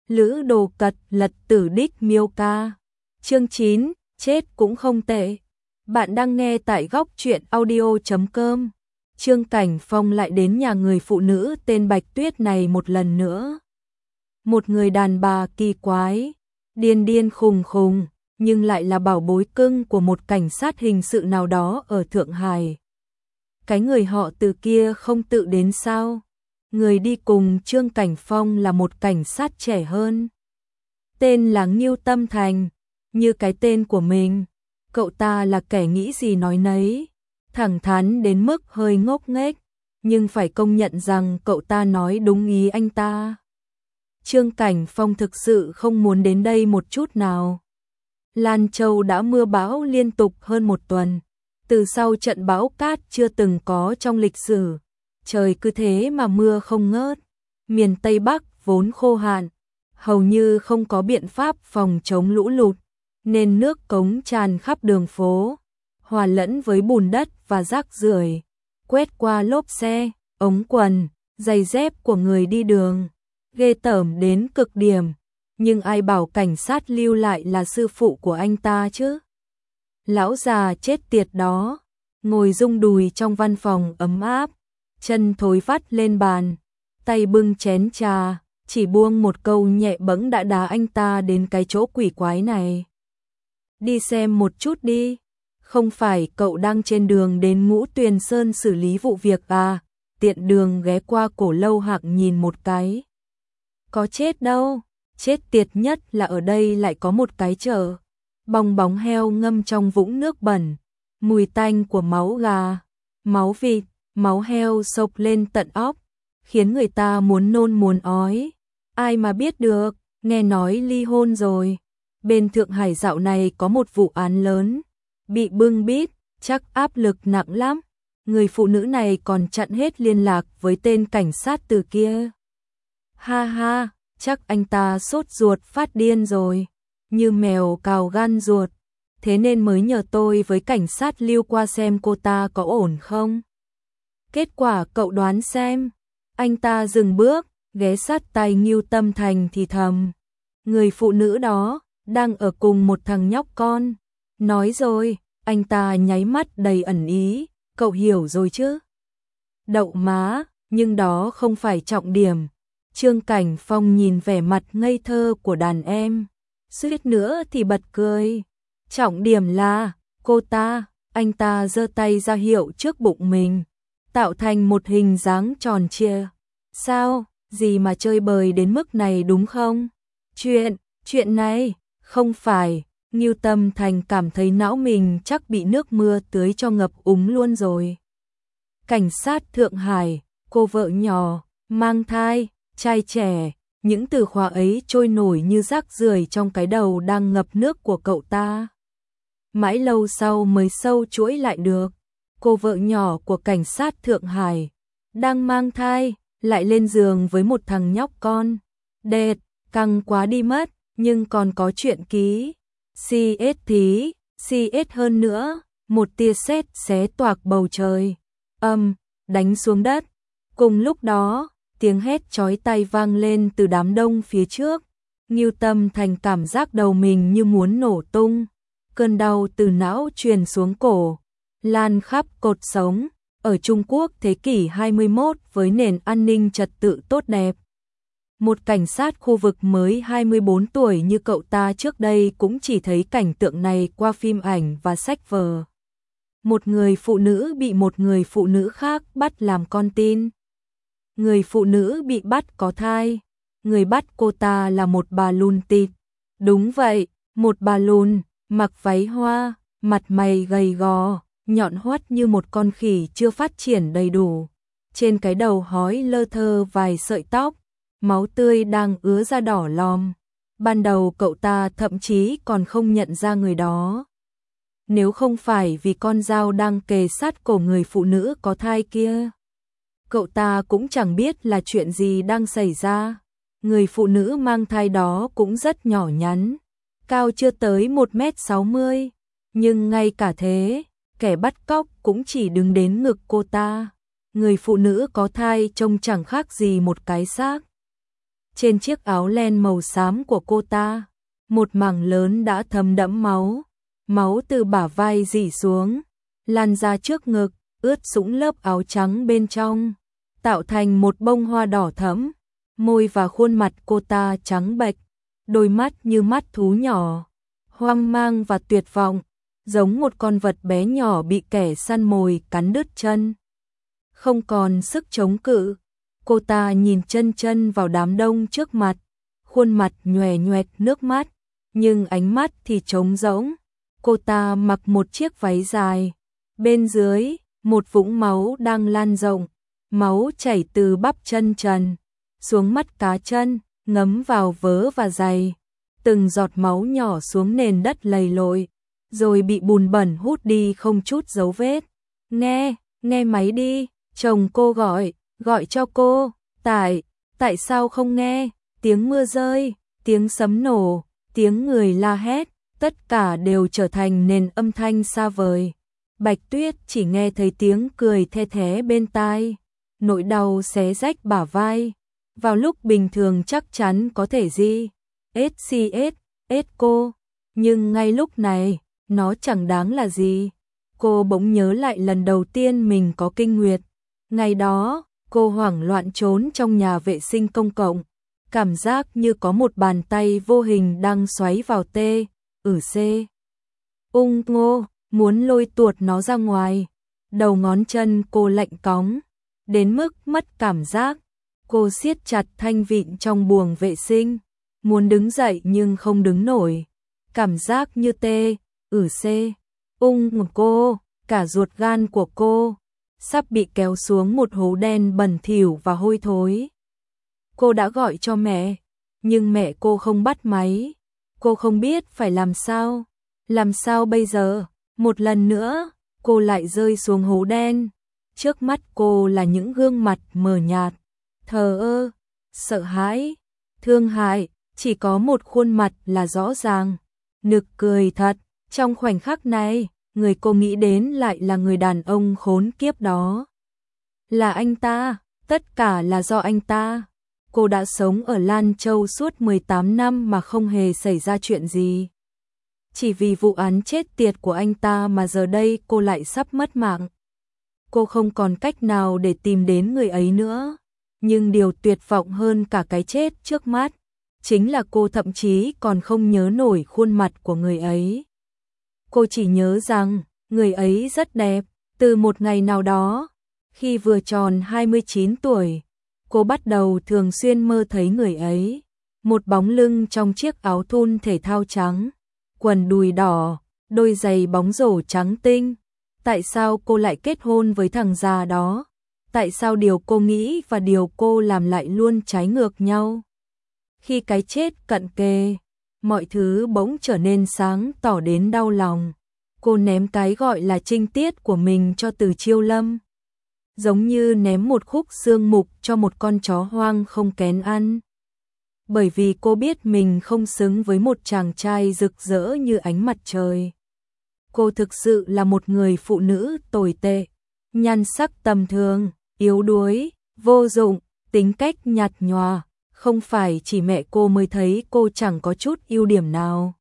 Lữ Đồ Cật Lật Tử Đích Miêu Ca. Chương 9, chết cũng không tệ. Bạn đang nghe tại góc truyện audio.com. Trương Cảnh Phong lại đến nhà người phụ nữ tên Bạch Tuyết này một lần nữa. Một người đàn bà kỳ quái, điên điên khùng khùng, nhưng lại là bảo bối cưng của một cảnh sát hình sự nào đó ở Thượng Hải. Cái người họ Từ kia không tự đến sao? Người đi cùng Trương Cảnh Phong là một cảnh sát trẻ hơn. Tên là Ngưu Tâm Thành, như cái tên của mình. Cậu ta là kẻ nghĩ gì nói nấy, thẳng thắn đến mức hơi ngốc nghếch, nhưng phải công nhận rằng cậu ta nói đúng ý anh ta. Trương Cảnh Phong thực sự không muốn đến đây một chút nào. Lan Châu đã mưa bão liên tục hơn một tuần, từ sau trận bão cát chưa từng có trong lịch sử. Trời cứ thế mà mưa không ngớt. Miền Tây Bắc vốn khô hạn, hầu như không có biện pháp phòng chống lũ lụt, nên nước cống tràn khắp đường phố, hòa lẫn với bùn đất và rác rưởi, quét qua lốp xe, ống quần, giày dép của người đi đường, ghê tởm đến cực điểm. Nhưng ai bảo cảnh sát lưu lại là sư phụ của anh ta chứ? Lão già chết tiệt đó, ngồi rung đùi trong văn phòng ấm áp, chân thối vắt lên bàn, tay bưng chén trà, chỉ buông một câu nhẹ bẫng đã đá anh ta đến cái chỗ quỷ quái này. Đi xem một chút đi, không phải cậu đang trên đường đến Ngũ Tuyền Sơn xử lý vụ việc à? Tiện đường ghé qua Cổ Lâu Hạng nhìn một cái. Có chết đâu, chết tiệt nhất là ở đây lại có một cái chợ, bong bóng heo ngâm trong vũng nước bẩn, mùi tanh của máu gà, máu vịt, máu heo xộc lên tận óc, khiến người ta muốn nôn muốn ói. Ai mà biết được, nghe nói ly hôn rồi. Bên Thượng Hải dạo này có một vụ án lớn, bị bưng bít, chắc áp lực nặng lắm. Người phụ nữ này còn chặn hết liên lạc với tên cảnh sát Từ kia. Ha ha, chắc anh ta sốt ruột phát điên rồi, như mèo cào gan ruột, thế nên mới nhờ tôi với cảnh sát lưu qua xem cô ta có ổn không. Kết quả cậu đoán xem. Anh ta dừng bước, ghé sát tai Ngưu Tâm Thành thì thầm. Người phụ nữ đó đang ở cùng một thằng nhóc con. Nói rồi, anh ta nháy mắt đầy ẩn ý, cậu hiểu rồi chứ? Đậu má, nhưng đó không phải trọng điểm. Trương Cảnh Phong nhìn vẻ mặt ngây thơ của đàn em, suýt nữa thì bật cười. Trọng điểm là cô ta. Anh ta giơ tay ra hiệu trước bụng mình, tạo thành một hình dáng tròn trịa. Sao, gì mà chơi bời đến mức này đúng không? Chuyện này, không phải. Ngưu Tâm Thành cảm thấy não mình chắc bị nước mưa tưới cho ngập úng luôn rồi. Cảnh sát Thượng Hải, cô vợ nhỏ, mang thai, trai trẻ, những từ khóa ấy trôi nổi như rác rưởi trong cái đầu đang ngập nước của cậu ta. Mãi lâu sau mới sâu chuỗi lại được. Cô vợ nhỏ của cảnh sát Thượng Hải đang mang thai, lại lên giường với một thằng nhóc con. Đệt, căng quá đi mất, nhưng còn có chuyện ký. CS thí, CS hơn nữa, một tia sét xé toạc bầu trời. Đánh xuống đất. Cùng lúc đó, tiếng hét chói tai vang lên từ đám đông phía trước. Ngưu Tâm Thành cảm giác đầu mình như muốn nổ tung. Cơn đau từ não truyền xuống cổ, lan khắp cột sống. Ở Trung Quốc thế kỷ 21 với nền an ninh trật tự tốt đẹp, một cảnh sát khu vực mới 24 tuổi như cậu ta trước đây cũng chỉ thấy cảnh tượng này qua phim ảnh và sách vở. Một người phụ nữ bị một người phụ nữ khác bắt làm con tin. Người phụ nữ bị bắt có thai. Người bắt cô ta là một bà lùn tịt. Đúng vậy, một bà lùn, mặc váy hoa, mặt mày gầy gò, nhọn hoắt như một con khỉ chưa phát triển đầy đủ. Trên cái đầu hói lơ thơ vài sợi tóc, máu tươi đang ứa ra đỏ lòm. Ban đầu cậu ta thậm chí còn không nhận ra người đó. Nếu không phải vì con dao đang kề sát cổ người phụ nữ có thai kia, cậu ta cũng chẳng biết là chuyện gì đang xảy ra. Người phụ nữ mang thai đó cũng rất nhỏ nhắn, cao chưa tới 1m60, nhưng ngay cả thế, kẻ bắt cóc cũng chỉ đứng đến ngực cô ta. Người phụ nữ có thai trông chẳng khác gì một cái xác. Trên chiếc áo len màu xám của cô ta, một mảng lớn đã thấm đẫm máu. Máu từ bả vai rỉ xuống, lan ra trước ngực, ướt sũng lớp áo trắng bên trong, tạo thành một bông hoa đỏ thẫm. Môi và khuôn mặt cô ta trắng bệch, đôi mắt như mắt thú nhỏ, hoang mang và tuyệt vọng, giống một con vật bé nhỏ bị kẻ săn mồi cắn đứt chân. Không còn sức chống cự, cô ta nhìn chân chân vào đám đông trước mặt, khuôn mặt nhòe nhoẹt nước mắt, nhưng ánh mắt thì trống rỗng. Cô ta mặc một chiếc váy dài, bên dưới, một vũng máu đang lan rộng, máu chảy từ bắp chân trần xuống mắt cá chân, ngấm vào vớ và giày. Từng giọt máu nhỏ xuống nền đất lầy lội, rồi bị bùn bẩn hút đi không chút dấu vết. Nghe máy đi, chồng cô gọi cho cô. Tại sao không nghe? Tiếng mưa rơi, tiếng sấm nổ, tiếng người la hét, tất cả đều trở thành nền âm thanh xa vời. Bạch Tuyết chỉ nghe thấy tiếng cười the thé bên tai, nỗi đau xé rách bả vai. Vào lúc bình thường chắc chắn có thể SCS cô, nhưng ngay lúc này, nó chẳng đáng là gì. Cô bỗng nhớ lại lần đầu tiên mình có kinh nguyệt. Ngày đó, cô hoảng loạn trốn trong nhà vệ sinh công cộng, cảm giác như có một bàn tay vô hình đang xoáy vào Ngô, muốn lôi tuột nó ra ngoài. Đầu ngón chân cô lạnh cóng, đến mức mất cảm giác. Cô siết chặt thanh vịn trong buồng vệ sinh, muốn đứng dậy nhưng không đứng nổi. Cảm giác như cô, cả ruột gan của cô sắp bị kéo xuống một hố đen bẩn thỉu và hôi thối. Cô đã gọi cho mẹ, nhưng mẹ cô không bắt máy. Cô không biết phải làm sao bây giờ. Một lần nữa, cô lại rơi xuống hố đen. Trước mắt cô là những gương mặt mờ nhạt, thờ ơ, sợ hãi, thương hại, chỉ có một khuôn mặt là rõ ràng, nực cười thật. Trong khoảnh khắc này, người cô nghĩ đến lại là người đàn ông khốn kiếp đó. Là anh ta, tất cả là do anh ta. Cô đã sống ở Lan Châu suốt 18 năm mà không hề xảy ra chuyện gì. Chỉ vì vụ án chết tiệt của anh ta mà giờ đây cô lại sắp mất mạng. Cô không còn cách nào để tìm đến người ấy nữa. Nhưng điều tuyệt vọng hơn cả cái chết trước mắt, chính là cô thậm chí còn không nhớ nổi khuôn mặt của người ấy. Cô chỉ nhớ rằng, người ấy rất đẹp. Từ một ngày nào đó, khi vừa tròn 29 tuổi, cô bắt đầu thường xuyên mơ thấy người ấy. Một bóng lưng trong chiếc áo thun thể thao trắng, quần đùi đỏ, đôi giày bóng rổ trắng tinh. Tại sao cô lại kết hôn với thằng già đó? Tại sao điều cô nghĩ và điều cô làm lại luôn trái ngược nhau? Khi cái chết cận kề, mọi thứ bỗng trở nên sáng tỏ đến đau lòng. Cô ném cái gọi là trinh tiết của mình cho Từ Chiêu Lâm, giống như ném một khúc xương mục cho một con chó hoang không kén ăn. Bởi vì cô biết mình không xứng với một chàng trai rực rỡ như ánh mặt trời. Cô thực sự là một người phụ nữ tồi tệ, nhan sắc tầm thường, yếu đuối, vô dụng, tính cách nhạt nhòa. Không phải chỉ mẹ cô mới thấy cô chẳng có chút ưu điểm nào,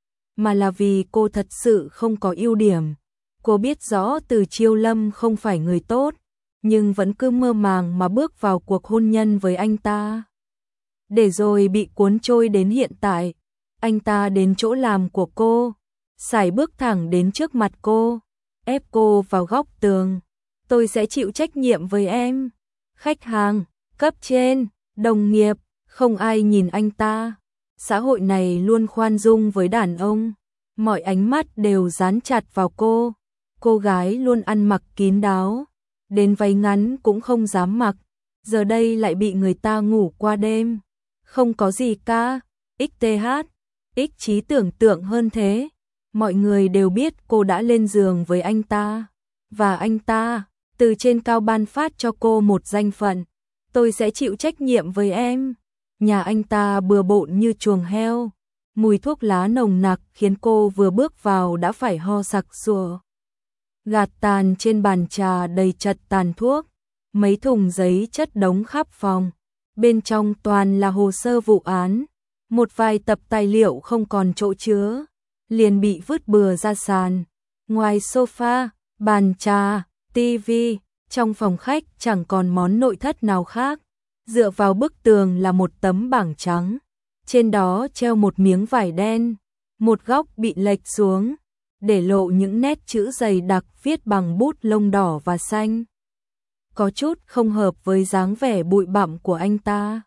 mà là vì cô thật sự không có ưu điểm. Cô biết rõ Từ Chiêu Lâm không phải người tốt, nhưng vẫn cứ mơ màng mà bước vào cuộc hôn nhân với anh ta. Để rồi bị cuốn trôi đến hiện tại. Anh ta đến chỗ làm của cô, sải bước thẳng đến trước mặt cô, ép cô vào góc tường. Tôi sẽ chịu trách nhiệm với em. Khách hàng, cấp trên, đồng nghiệp, không ai nhìn anh ta. Xã hội này luôn khoan dung với đàn ông, mọi ánh mắt đều dán chặt vào cô. Cô gái luôn ăn mặc kín đáo, đến váy ngắn cũng không dám mặc, giờ đây lại bị người ta ngủ qua đêm. Không có gì cả, ích trí tưởng tượng hơn thế. Mọi người đều biết cô đã lên giường với anh ta, và anh ta từ trên cao ban phát cho cô một danh phận. Tôi sẽ chịu trách nhiệm với em. Nhà anh ta bừa bộn như chuồng heo, mùi thuốc lá nồng nặc khiến cô vừa bước vào đã phải ho sặc sụa. Gạt tàn trên bàn trà đầy chật tàn thuốc, mấy thùng giấy chất đống khắp phòng. bên trong toàn là hồ sơ vụ án, một vài tập tài liệu không còn chỗ chứa, liền bị vứt bừa ra sàn. Ngoài sofa, bàn trà, tivi, trong phòng khách chẳng còn món nội thất nào khác. Dựa vào bức tường là một tấm bảng trắng, trên đó treo một miếng vải đen, một góc bị lệch xuống, để lộ những nét chữ dày đặc viết bằng bút lông đỏ và xanh. Có chút không hợp với dáng vẻ bụi bặm của anh ta.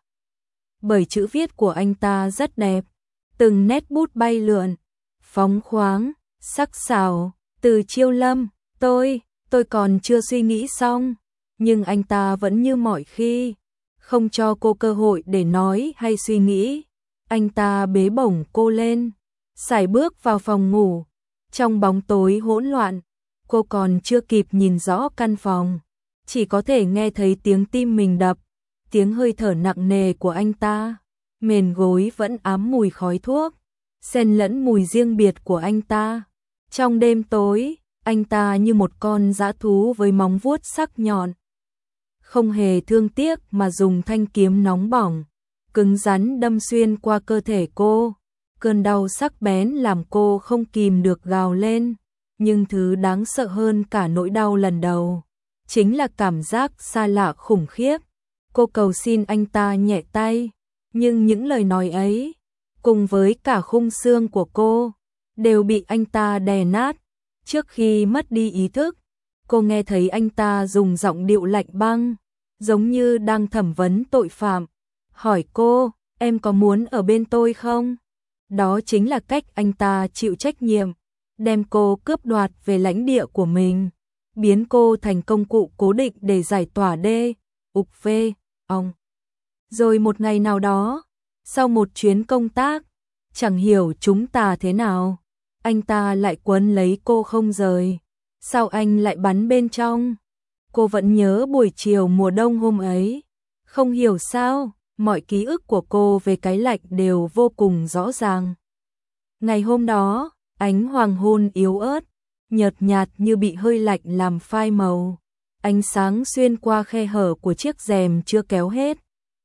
Bởi chữ viết của anh ta rất đẹp, từng nét bút bay lượn, phóng khoáng, sắc sảo. Từ Chiêu Lâm, tôi còn chưa suy nghĩ xong, nhưng anh ta vẫn như mọi khi, không cho cô cơ hội để nói hay suy nghĩ. Anh ta bế bổng cô lên, sải bước vào phòng ngủ. Trong bóng tối hỗn loạn, cô còn chưa kịp nhìn rõ căn phòng, chỉ có thể nghe thấy tiếng tim mình đập, tiếng hơi thở nặng nề của anh ta. Mền gối vẫn ám mùi khói thuốc, xen lẫn mùi riêng biệt của anh ta. Trong đêm tối, anh ta như một con dã thú với móng vuốt sắc nhọn, không hề thương tiếc mà dùng thanh kiếm nóng bỏng, cứng rắn đâm xuyên qua cơ thể cô. Cơn đau sắc bén làm cô không kìm được gào lên, nhưng thứ đáng sợ hơn cả nỗi đau lần đầu chính là cảm giác xa lạ khủng khiếp. Cô cầu xin anh ta nhẹ tay, nhưng những lời nói ấy, cùng với cả khung xương của cô, đều bị anh ta đè nát. Trước khi mất đi ý thức, cô nghe thấy anh ta dùng giọng điệu lạnh băng, giống như đang thẩm vấn tội phạm, hỏi cô, em có muốn ở bên tôi không? Đó chính là cách anh ta chịu trách nhiệm, đem cô cướp đoạt về lãnh địa của mình, biến cô thành công cụ cố định để giải tỏa ục vê, ông. Rồi một ngày nào đó, sau một chuyến công tác, chẳng hiểu chúng ta thế nào, anh ta lại quấn lấy cô không rời. Sao anh lại bắn bên trong? Cô vẫn nhớ buổi chiều mùa đông hôm ấy. Không hiểu sao, mọi ký ức của cô về cái lạnh đều vô cùng rõ ràng. Ngày hôm đó, ánh hoàng hôn yếu ớt, nhợt nhạt như bị hơi lạnh làm phai màu. Ánh sáng xuyên qua khe hở của chiếc rèm chưa kéo hết,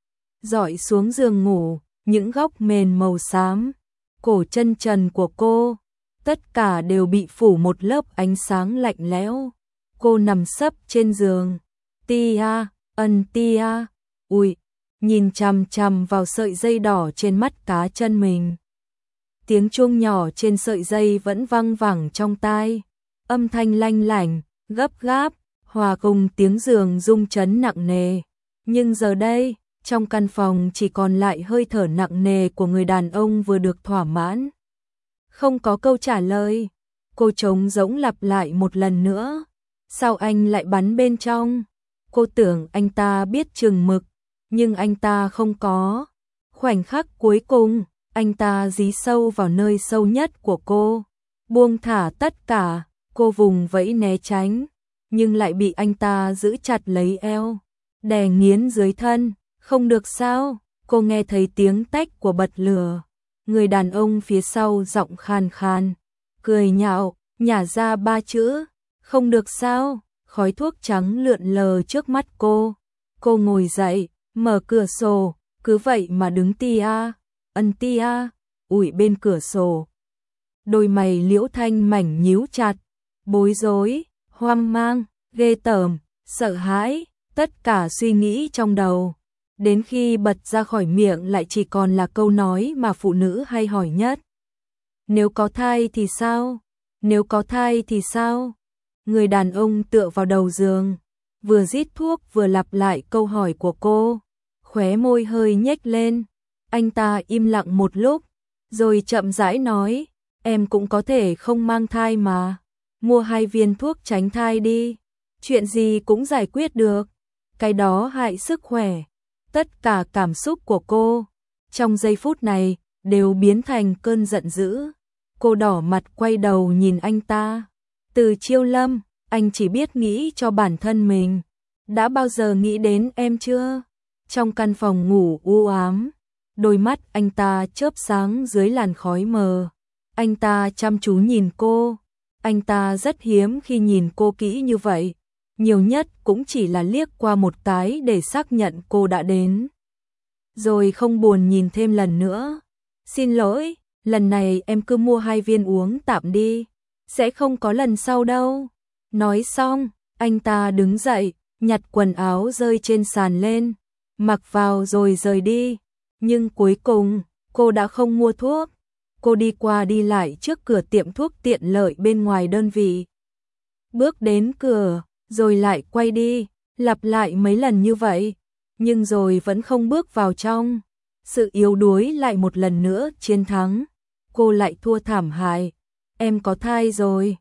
rọi xuống giường ngủ, những góc mền màu xám, cổ chân trần của cô, tất cả đều bị phủ một lớp ánh sáng lạnh lẽo. Cô nằm sấp trên giường, Tia, Tia, ui, nhìn chằm chằm vào sợi dây đỏ trên mắt cá chân mình. Tiếng chuông nhỏ trên sợi dây vẫn vang vẳng trong tai, âm thanh lanh lảnh, gấp gáp, hòa cùng tiếng giường rung chấn nặng nề. Nhưng giờ đây, trong căn phòng chỉ còn lại hơi thở nặng nề của người đàn ông vừa được thỏa mãn. Không có câu trả lời, cô trống rỗng lặp lại một lần nữa. Sao anh lại bắn bên trong? Cô tưởng anh ta biết chừng mực, nhưng anh ta không có. Khoảnh khắc cuối cùng, anh ta dí sâu vào nơi sâu nhất của cô, buông thả tất cả. Cô vùng vẫy né tránh, nhưng lại bị anh ta giữ chặt lấy eo, đè nghiến dưới thân. Không được sao? Cô nghe thấy tiếng tách của bật lửa. Người đàn ông phía sau giọng khàn khàn, cười nhạo, nhả ra 3 chữ. Không được sao? Khói thuốc trắng lượn lờ trước mắt cô. Cô ngồi dậy, mở cửa sổ, cứ vậy mà đứng Tia, ủi bên cửa sổ. Đôi mày Liễu Thanh mảnh nhíu chặt, bối rối, hoang mang, ghê tởm, sợ hãi, tất cả suy nghĩ trong đầu. Đến khi bật ra khỏi miệng lại chỉ còn là câu nói mà phụ nữ hay hỏi nhất. Nếu có thai thì sao? Nếu có thai thì sao? Người đàn ông tựa vào đầu giường, vừa rít thuốc vừa lặp lại câu hỏi của cô, khóe môi hơi nhếch lên. Anh ta im lặng một lúc, rồi chậm rãi nói, em cũng có thể không mang thai mà. Mua 2 viên thuốc tránh thai đi, chuyện gì cũng giải quyết được, cái đó hại sức khỏe. Tất cả cảm xúc của cô, trong giây phút này, đều biến thành cơn giận dữ. Cô đỏ mặt quay đầu nhìn anh ta. Từ Chiêu Lâm, anh chỉ biết nghĩ cho bản thân mình. Đã bao giờ nghĩ đến em chưa? Trong căn phòng ngủ u ám, đôi mắt anh ta chớp sáng dưới làn khói mờ. Anh ta chăm chú nhìn cô. Anh ta rất hiếm khi nhìn cô kỹ như vậy. Nhiều nhất cũng chỉ là liếc qua một cái để xác nhận cô đã đến. rồi không buồn nhìn thêm lần nữa. Xin lỗi, lần này em cứ mua 2 viên uống tạm đi, sẽ không có lần sau đâu. Nói xong, anh ta đứng dậy, nhặt quần áo rơi trên sàn lên, mặc vào rồi rời đi. Nhưng cuối cùng, cô đã không mua thuốc. Cô đi qua đi lại trước cửa tiệm thuốc tiện lợi bên ngoài đơn vị. Bước đến cửa, rồi lại quay đi, lặp lại mấy lần như vậy, nhưng rồi vẫn không bước vào trong. Sự yếu đuối lại một lần nữa chiến thắng. Cô lại thua thảm hại. Em có thai rồi.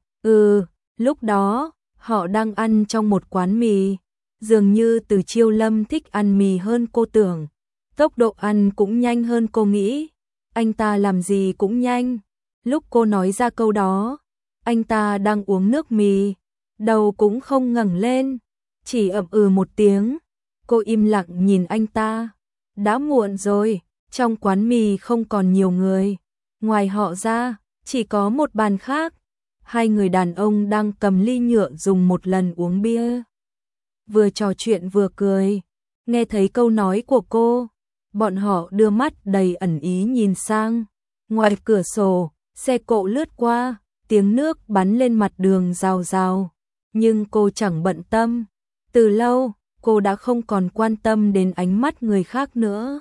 Lúc đó, họ đang ăn trong một quán mì. Dường như Từ Chiêu Lâm thích ăn mì hơn cô tưởng. Tốc độ ăn cũng nhanh hơn cô nghĩ. Anh ta làm gì cũng nhanh. Lúc cô nói ra câu đó, anh ta đang uống nước mì, đầu cũng không ngẩng lên, chỉ ậm ừ một tiếng. Cô im lặng nhìn anh ta. Đã muộn rồi, trong quán mì không còn nhiều người. Ngoài họ ra, chỉ có một bàn khác. 2 người đàn ông đang cầm ly nhựa dùng một lần uống bia. Vừa trò chuyện vừa cười. Nghe thấy câu nói của cô, bọn họ đưa mắt đầy ẩn ý nhìn sang. Ngoài cửa sổ, xe cộ lướt qua, tiếng nước bắn lên mặt đường rào rào. Nhưng cô chẳng bận tâm. Từ lâu, cô đã không còn quan tâm đến ánh mắt người khác nữa.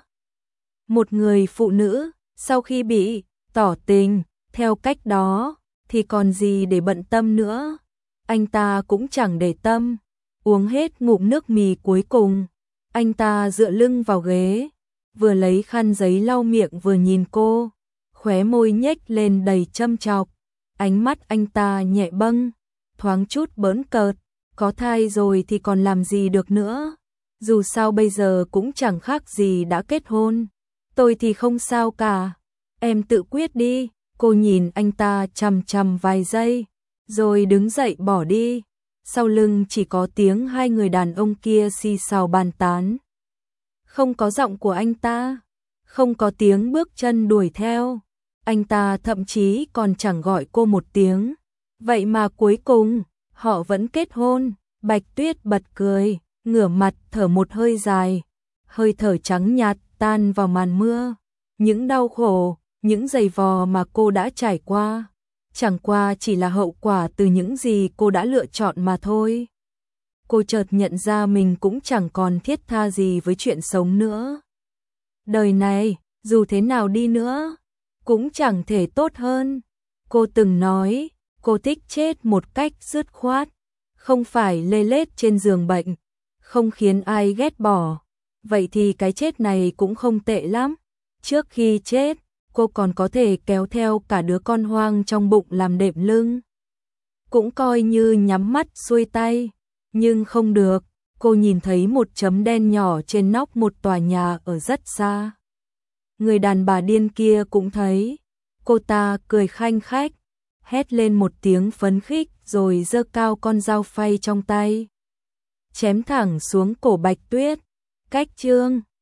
Một người phụ nữ, sau khi bị tỏ tình, theo cách đó, thì còn gì để bận tâm nữa. Anh ta cũng chẳng để tâm. Uống hết ngụm nước mì cuối cùng, anh ta dựa lưng vào ghế, vừa lấy khăn giấy lau miệng vừa nhìn cô, khóe môi nhếch lên đầy châm chọc. Ánh mắt anh ta nhẹ bâng, thoáng chút bỡn cợt. Có thai rồi thì còn làm gì được nữa. Dù sao bây giờ cũng chẳng khác gì đã kết hôn. Tôi thì không sao cả. Em tự quyết đi. Cô nhìn anh ta chằm chằm vài giây, rồi đứng dậy bỏ đi. Sau lưng chỉ có tiếng 2 người đàn ông kia xì xào bàn tán. Không có giọng của anh ta, không có tiếng bước chân đuổi theo. Anh ta thậm chí còn chẳng gọi cô một tiếng. Vậy mà cuối cùng, họ vẫn kết hôn. Bạch Tuyết bật cười, ngửa mặt thở một hơi dài. Hơi thở trắng nhạt tan vào màn mưa. Những đau khổ, những giày vò mà cô đã trải qua, chẳng qua chỉ là hậu quả từ những gì cô đã lựa chọn mà thôi. Cô chợt nhận ra mình cũng chẳng còn thiết tha gì với chuyện sống nữa. Đời này, dù thế nào đi nữa, cũng chẳng thể tốt hơn. Cô từng nói, cô thích chết một cách dứt khoát, không phải lê lết trên giường bệnh, không khiến ai ghét bỏ. Vậy thì cái chết này cũng không tệ lắm. Trước khi chết, cô còn có thể kéo theo cả đứa con hoang trong bụng làm đệm lưng. Cũng coi như nhắm mắt xuôi tay. Nhưng không được, cô nhìn thấy một chấm đen nhỏ trên nóc một tòa nhà ở rất xa. Người đàn bà điên kia cũng thấy. Cô ta cười khanh khách, hét lên một tiếng phấn khích rồi giơ cao con dao phay trong tay, chém thẳng xuống cổ Bạch Tuyết. Cách chương